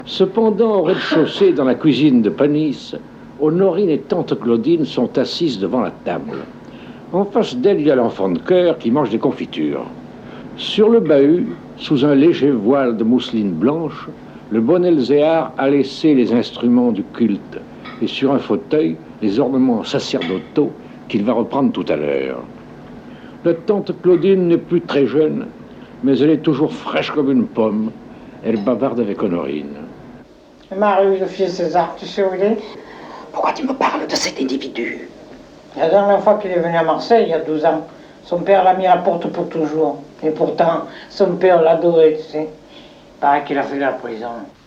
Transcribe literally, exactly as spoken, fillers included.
Cependant, au rez-de-chaussée, dans la cuisine de Panis, Honorine et tante Claudine sont assises devant la table. En face d'elle, il y a l'enfant de cœur qui mange des confitures. Sur le bahut, sous un léger voile de mousseline blanche, le bon Elzéar a laissé les instruments du culte et sur un fauteuil, les ornements sacerdotaux qu'il va reprendre tout à l'heure. La tante Claudine n'est plus très jeune, mais elle est toujours fraîche comme une pomme. Elle bavarde avec Honorine. Marie, le fils César, tu sais où il est? Pourquoi tu me parles de cet individu? La dernière fois qu'il est venu à Marseille, il y a douze ans, son père l'a mis à la porte pour toujours. Et pourtant, son père l'adorait, tu sais. Il paraît qu'il a fait la prison.